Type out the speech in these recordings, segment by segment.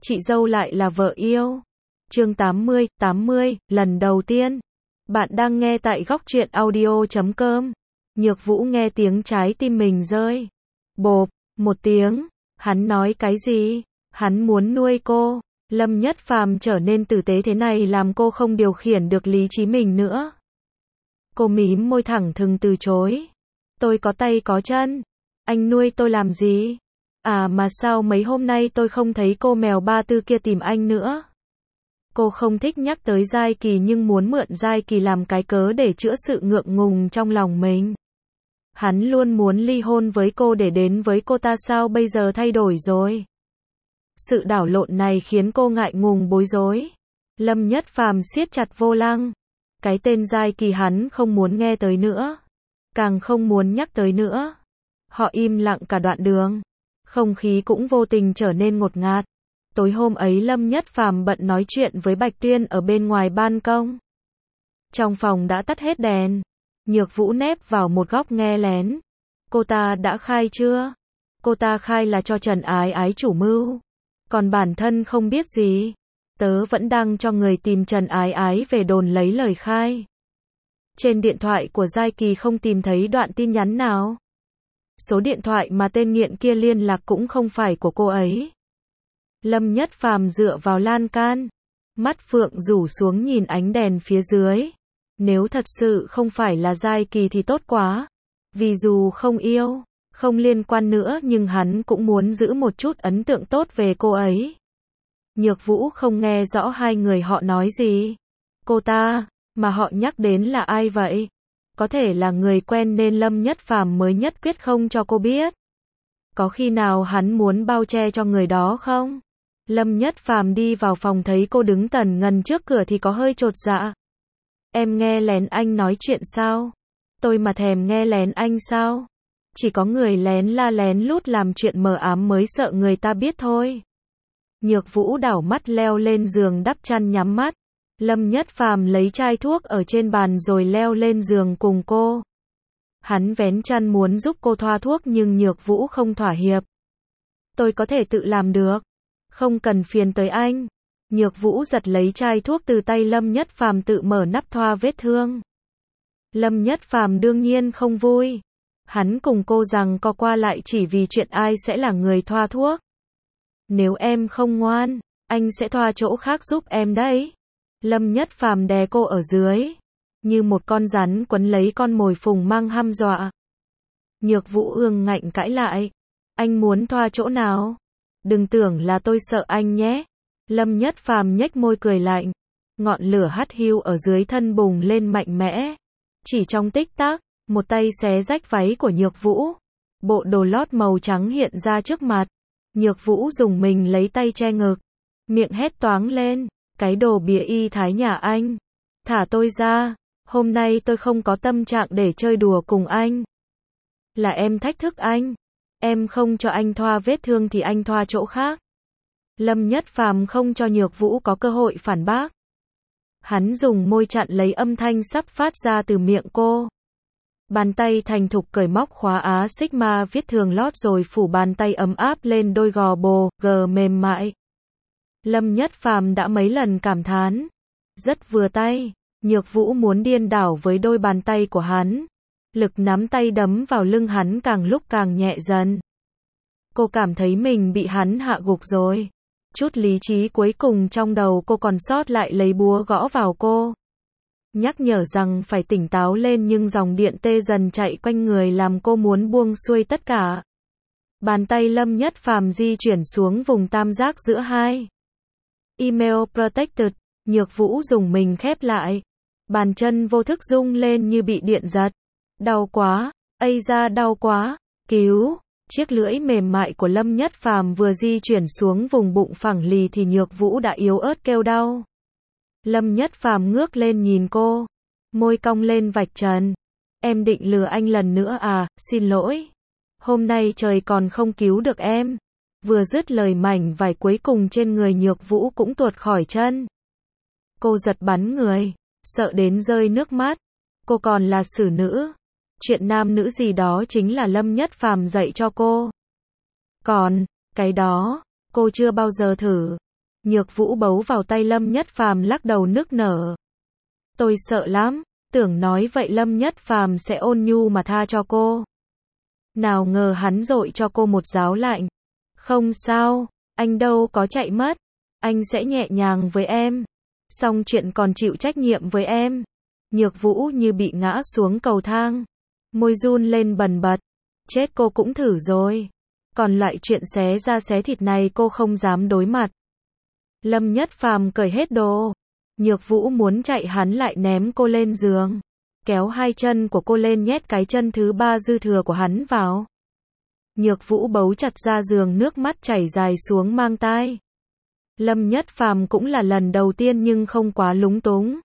chị dâu lại là vợ yêu. Chương 80, lần đầu tiên. Bạn đang nghe tại góc truyện audio.com. Nhược Vũ nghe tiếng trái tim mình rơi. Bộp, một tiếng. Hắn nói cái gì? Hắn muốn nuôi cô. Lâm Nhất Phàm trở nên tử tế thế này làm cô không điều khiển được lý trí mình nữa. Cô mím môi thẳng thừng từ chối. Tôi có tay có chân. Anh nuôi tôi làm gì? À mà sao mấy hôm nay tôi không thấy cô mèo ba tư kia tìm anh nữa? Cô không thích nhắc tới Giai Kỳ nhưng muốn mượn Giai Kỳ làm cái cớ để chữa sự ngượng ngùng trong lòng mình. Hắn luôn muốn ly hôn với cô để đến với cô ta, sao bây giờ thay đổi rồi? Sự đảo lộn này khiến cô ngại ngùng bối rối. Lâm Nhất Phàm siết chặt vô lăng. Cái tên Giai Kỳ hắn không muốn nghe tới nữa. Càng không muốn nhắc tới nữa. Họ im lặng cả đoạn đường. Không khí cũng vô tình trở nên ngột ngạt. Tối hôm ấy Lâm Nhất Phàm bận nói chuyện với Bạch Tuyên ở bên ngoài ban công. Trong phòng đã tắt hết đèn. Nhược Vũ nép vào một góc nghe lén. Cô ta đã khai chưa? Cô ta khai là cho Trần Ái Ái chủ mưu. Còn bản thân không biết gì. Tớ vẫn đang cho người tìm Trần Ái Ái về đồn lấy lời khai. Trên điện thoại của Giai Kỳ không tìm thấy đoạn tin nhắn nào. Số điện thoại mà tên nghiện kia liên lạc cũng không phải của cô ấy. Lâm Nhất Phàm dựa vào lan can. Mắt phượng rủ xuống nhìn ánh đèn phía dưới. Nếu thật sự không phải là Giai Kỳ thì tốt quá. Vì dù không yêu, không liên quan nữa nhưng hắn cũng muốn giữ một chút ấn tượng tốt về cô ấy. Nhược Vũ không nghe rõ hai người họ nói gì. Cô ta, mà họ nhắc đến là ai vậy? Có thể là người quen nên Lâm Nhất Phàm mới nhất quyết không cho cô biết. Có khi nào hắn muốn bao che cho người đó không? Lâm Nhất Phàm đi vào phòng thấy cô đứng tần ngần trước cửa thì có hơi chột dạ. Em nghe lén anh nói chuyện sao? Tôi mà thèm nghe lén anh sao? Chỉ có người lén la lén lút làm chuyện mờ ám mới sợ người ta biết thôi. Nhược Vũ đảo mắt leo lên giường đắp chăn nhắm mắt. Lâm Nhất Phàm lấy chai thuốc ở trên bàn rồi leo lên giường cùng cô. Hắn vén chăn muốn giúp cô thoa thuốc nhưng Nhược Vũ không thỏa hiệp. Tôi có thể tự làm được. Không cần phiền tới anh. Nhược Vũ giật lấy chai thuốc từ tay Lâm Nhất Phàm tự mở nắp thoa vết thương. Lâm Nhất Phàm đương nhiên không vui. Hắn cùng cô giằng co qua lại chỉ vì chuyện ai sẽ là người thoa thuốc. Nếu em không ngoan, anh sẽ thoa chỗ khác giúp em đấy. Lâm Nhất Phàm đè cô ở dưới. Như một con rắn quấn lấy con mồi phùng mang hăm dọa. Nhược Vũ ương ngạnh cãi lại. Anh muốn thoa chỗ nào? Đừng tưởng là tôi sợ anh nhé. Lâm Nhất Phàm nhếch môi cười lạnh. Ngọn lửa hắt hiu ở dưới thân bùng lên mạnh mẽ. Chỉ trong tích tắc, một tay xé rách váy của Nhược Vũ. Bộ đồ lót màu trắng hiện ra trước mặt. Nhược Vũ dùng mình lấy tay che ngực. Miệng hét toáng lên. Cái đồ bịa y thái nhà anh. Thả tôi ra. Hôm nay tôi không có tâm trạng để chơi đùa cùng anh. Là em thách thức anh. Em không cho anh thoa vết thương thì anh thoa chỗ khác. Lâm Nhất Phàm không cho Nhược Vũ có cơ hội phản bác. Hắn dùng môi chặn lấy âm thanh sắp phát ra từ miệng cô. Bàn tay thành thục cởi móc khóa Á Sigma viết thường lót rồi phủ bàn tay ấm áp lên đôi gò bồ gờ mềm mại. Lâm Nhất Phàm đã mấy lần cảm thán. Rất vừa tay. Nhược Vũ muốn điên đảo với đôi bàn tay của hắn. Lực nắm tay đấm vào lưng hắn càng lúc càng nhẹ dần. Cô cảm thấy mình bị hắn hạ gục rồi. Chút lý trí cuối cùng trong đầu cô còn sót lại lấy búa gõ vào cô. Nhắc nhở rằng phải tỉnh táo lên nhưng dòng điện tê dần chạy quanh người làm cô muốn buông xuôi tất cả. Bàn tay Lâm Nhất Phàm di chuyển xuống vùng tam giác giữa hai. Email protected. Nhược Vũ dùng mình khép lại. Bàn chân vô thức rung lên như bị điện giật. Đau quá. Ây da đau quá. Cứu. Chiếc lưỡi mềm mại của Lâm Nhất Phàm vừa di chuyển xuống vùng bụng phẳng lì thì Nhược Vũ đã yếu ớt kêu đau. Lâm Nhất Phàm ngước lên nhìn cô. Môi cong lên vạch trần. Em định lừa anh lần nữa à? Xin lỗi. Hôm nay trời còn không cứu được em. Vừa dứt lời mảnh vải cuối cùng trên người Nhược Vũ cũng tuột khỏi chân. Cô giật bắn người. Sợ đến rơi nước mắt. Cô còn là xử nữ. Chuyện nam nữ gì đó chính là Lâm Nhất Phàm dạy cho cô. Còn, cái đó, cô chưa bao giờ thử. Nhược Vũ bấu vào tay Lâm Nhất Phàm lắc đầu nức nở. Tôi sợ lắm, tưởng nói vậy Lâm Nhất Phàm sẽ ôn nhu mà tha cho cô. Nào ngờ hắn dội cho cô một giáo lạnh. Không sao, anh đâu có chạy mất. Anh sẽ nhẹ nhàng với em. Xong chuyện còn chịu trách nhiệm với em. Nhược Vũ như bị ngã xuống cầu thang. Môi run lên bần bật. Chết cô cũng thử rồi. Còn loại chuyện xé da xé thịt này cô không dám đối mặt. Lâm Nhất Phàm cởi hết đồ. Nhược Vũ muốn chạy hắn lại ném cô lên giường. Kéo hai chân của cô lên nhét cái chân thứ ba dư thừa của hắn vào. Nhược Vũ bấu chặt ra giường nước mắt chảy dài xuống mang tai. Lâm Nhất Phàm cũng là lần đầu tiên nhưng không quá lúng túng.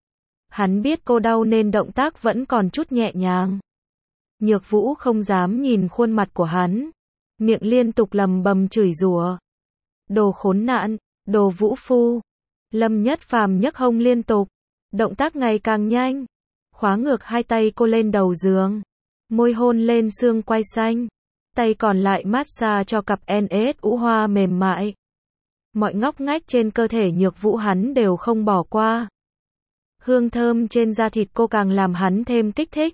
Hắn biết cô đau nên động tác vẫn còn chút nhẹ nhàng. Nhược Vũ không dám nhìn khuôn mặt của hắn. Miệng liên tục lầm bầm chửi rủa. Đồ khốn nạn, đồ vũ phu. Lâm Nhất Phàm nhấc hông liên tục. Động tác ngày càng nhanh. Khóa ngược hai tay cô lên đầu giường. Môi hôn lên xương quai xanh. Tay còn lại massage cho cặp NS ũ hoa mềm mại. Mọi ngóc ngách trên cơ thể Nhược Vũ hắn đều không bỏ qua. Hương thơm trên da thịt cô càng làm hắn thêm kích thích.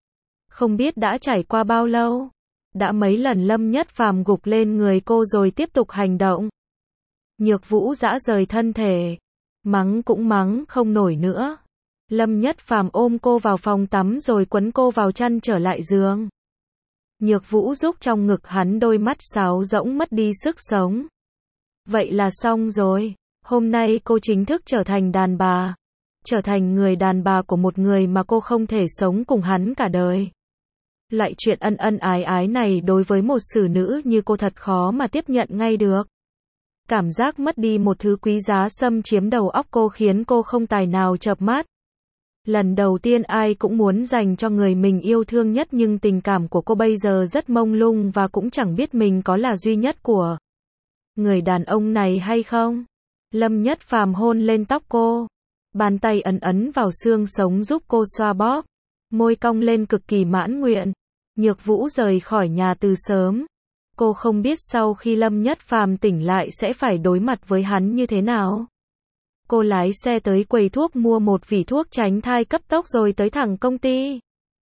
Không biết đã trải qua bao lâu. Đã mấy lần Lâm Nhất Phàm gục lên người cô rồi tiếp tục hành động. Nhược Vũ giã rời thân thể. Mắng cũng mắng không nổi nữa. Lâm Nhất Phàm ôm cô vào phòng tắm rồi quấn cô vào chăn trở lại giường. Nhược Vũ rúc trong ngực hắn, đôi mắt sáo rỗng mất đi sức sống. Vậy là xong rồi. Hôm nay cô chính thức trở thành đàn bà. Trở thành người đàn bà của một người mà cô không thể sống cùng hắn cả đời. Loại chuyện ân ân ái ái này đối với một xử nữ như cô thật khó mà tiếp nhận ngay được. Cảm giác mất đi một thứ quý giá xâm chiếm đầu óc cô khiến cô không tài nào chợp mắt. Lần đầu tiên ai cũng muốn dành cho người mình yêu thương nhất nhưng tình cảm của cô bây giờ rất mông lung và cũng chẳng biết mình có là duy nhất của người đàn ông này hay không. Lâm Nhất Phàm hôn lên tóc cô. Bàn tay ấn ấn vào xương sống giúp cô xoa bóp. Môi cong lên cực kỳ mãn nguyện. Nhược Vũ rời khỏi nhà từ sớm. Cô không biết sau khi Lâm Nhất Phàm tỉnh lại sẽ phải đối mặt với hắn như thế nào. Cô lái xe tới quầy thuốc mua một vỉ thuốc tránh thai cấp tốc rồi tới thẳng công ty.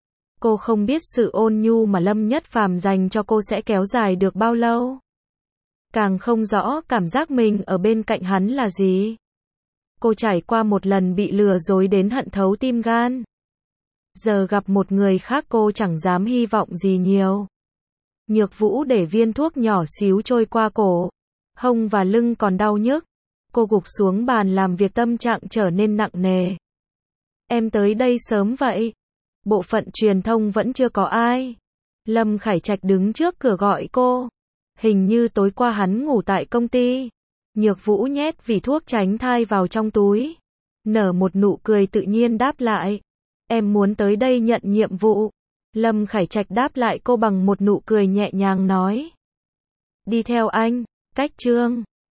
Cô không biết sự ôn nhu mà Lâm Nhất Phàm dành cho cô sẽ kéo dài được bao lâu. Càng không rõ cảm giác mình ở bên cạnh hắn là gì. Cô trải qua một lần bị lừa dối đến hận thấu tim gan. Giờ gặp một người khác cô chẳng dám hy vọng gì nhiều. Nhược Vũ để viên thuốc nhỏ xíu trôi qua cổ. Hông và lưng còn đau nhức. Cô gục xuống bàn làm việc, tâm trạng trở nên nặng nề. Em tới đây sớm vậy. Bộ phận truyền thông vẫn chưa có ai. Lâm Khải Trạch đứng trước cửa gọi cô. Hình như tối qua hắn ngủ tại công ty. Nhược Vũ nhét vỉ thuốc tránh thai vào trong túi. Nở một nụ cười tự nhiên đáp lại. Em muốn tới đây nhận nhiệm vụ. Lâm Khải Trạch đáp lại cô bằng một nụ cười nhẹ nhàng nói. Đi theo anh, cách Trương.